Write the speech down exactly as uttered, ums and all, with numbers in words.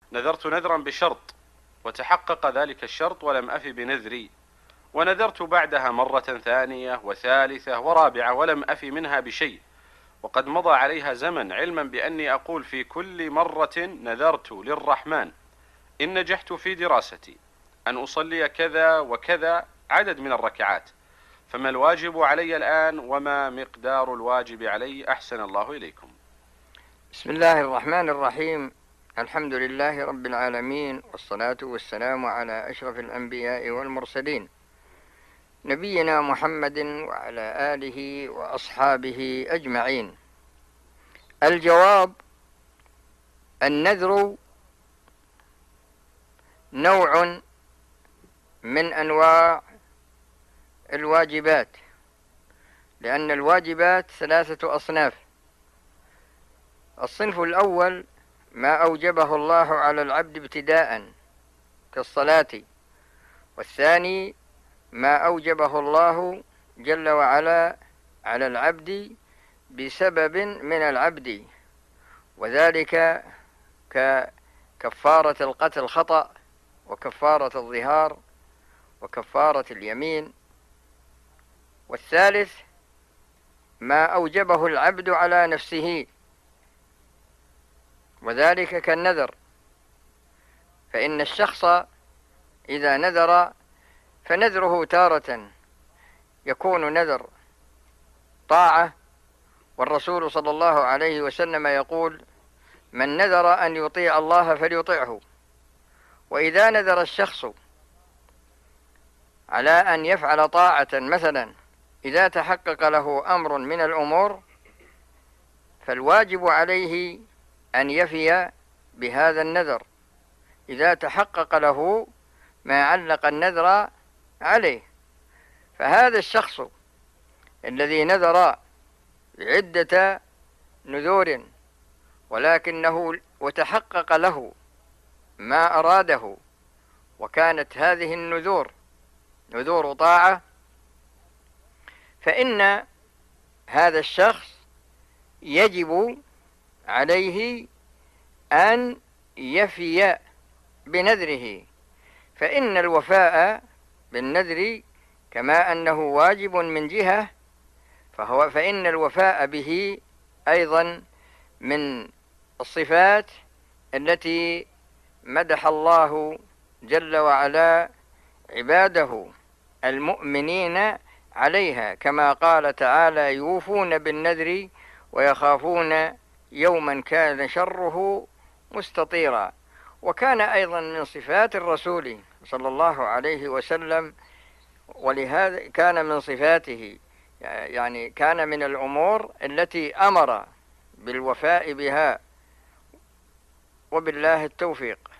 نذرت نذرا بشرط وتحقق ذلك الشرط ولم أف بنذري، ونذرت بعدها مرة ثانية وثالثة ورابعة ولم أف منها بشيء، وقد مضى عليها زمن، علما بأني أقول في كل مرة نذرت للرحمن إن نجحت في دراستي أن أصلي كذا وكذا عدد من الركعات، فما الواجب علي الآن وما مقدار الواجب علي؟ أحسن الله إليكم. بسم الله الرحمن الرحيم. الحمد لله رب العالمين، والصلاة والسلام على أشرف الأنبياء والمرسلين، نبينا محمد وعلى آله وأصحابه أجمعين. الجواب: النذر نوع من أنواع الواجبات، لأن الواجبات ثلاثة أصناف. الصنف الأول ما أوجبه الله على العبد ابتداء كالصلاة، والثاني ما أوجبه الله جل وعلا على العبد بسبب من العبد، وذلك ككفارة القتل خطأ، وكفارة الظهار، وكفارة اليمين. والثالث ما أوجبه العبد على نفسه، وذلك كالنذر، فإن الشخص إذا نذر فنذره تارة يكون نذر طاعة، والرسول صلى الله عليه وسلم يقول: من نذر أن يطيع الله فليطعه. وإذا نذر الشخص على أن يفعل طاعة، مثلا إذا تحقق له أمر من الأمور، فالواجب عليه أن يفي بهذا النذر إذا تحقق له ما علق النذر عليه. فهذا الشخص الذي نذر عدة نذور ولكنه وتحقق له ما أراده، وكانت هذه النذور نذور طاعة، فإن هذا الشخص يجب عليه أن يفي بنذره، فإن الوفاء بالنذر كما أنه واجب من جهة، فهو فإن الوفاء به أيضا من الصفات التي مدح الله جل وعلا عباده المؤمنين عليها، كما قال تعالى: يوفون بالنذر ويخافون يوما كان شره مستطيرا. وكان أيضا من صفات الرسول صلى الله عليه وسلم، ولهذا كان من صفاته، يعني كان من الأمور التي أمر بالوفاء بها، وبالله التوفيق.